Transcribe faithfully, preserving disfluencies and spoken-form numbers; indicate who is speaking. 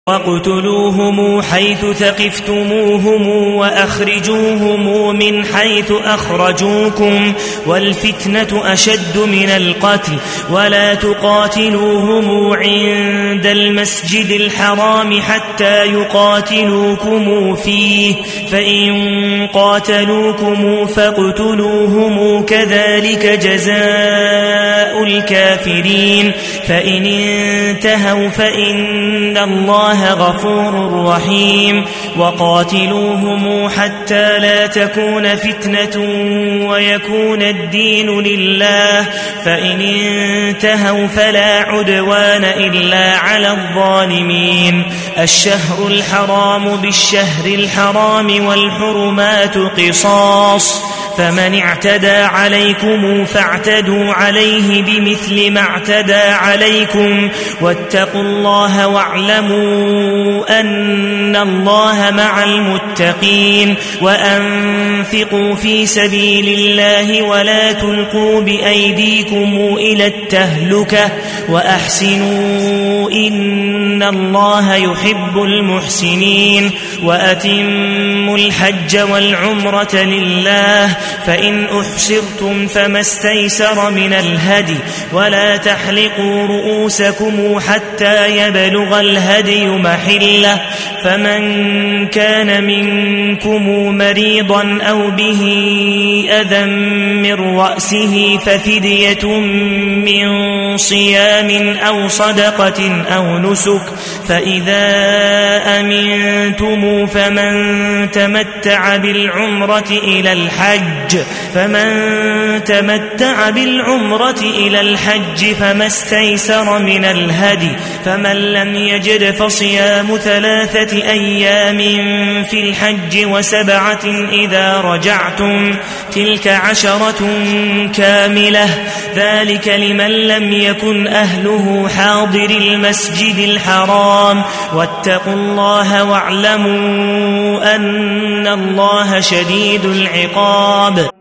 Speaker 1: واقتلوهم حيث ثقفتموهم وأخرجوهم من حيث أخرجوكم والفتنة أشد من القتل ولا تقاتلوهم عند المسجد الحرام حتى يقاتلوكم فيه فإن قاتلوكم فاقتلوهم كذلك جزاء الكافرين فإن انتهوا فإن الله غفور رحيم وقاتلوهم حتى لا تكون فتنة ويكون الدين لله فإن انتهوا فلا عدوان إلا على الظالمين الشهر الحرام بالشهر الحرام والحرمات قصاص فمن اعتدى عليكم فاعتدوا عليه بمثل ما اعتدى عليكم واتقوا الله واعلموا أن الله مع المتقين وأنفقوا في سبيل الله ولا تلقوا بأيديكم إلى التهلكة وأحسنوا إن الله يحب المحسنين وأتموا الحج والعمرة لله فإن أحصرتم فما استيسر من الهدي ولا تحلقوا رؤوسكم حتى يبلغ الهدي محله فمن كان منكم مريضا أو به أذى من رأسه ففدية من صيام أو صدقة أو نسك فإذا أمنتم فمن تمتع بالعمرة إلى الحج فمن تمتع بالعمرة إلى الحج فما استيسر من الهدي فمن لم يجد فصيام ثلاثة أيام في الحج وسبعة إذا رجعتم تلك عشرة كاملة ذلك لمن لم يكن أهله حاضر المسجد الحرام واتقوا الله واعلموا أن الله شديد العقاب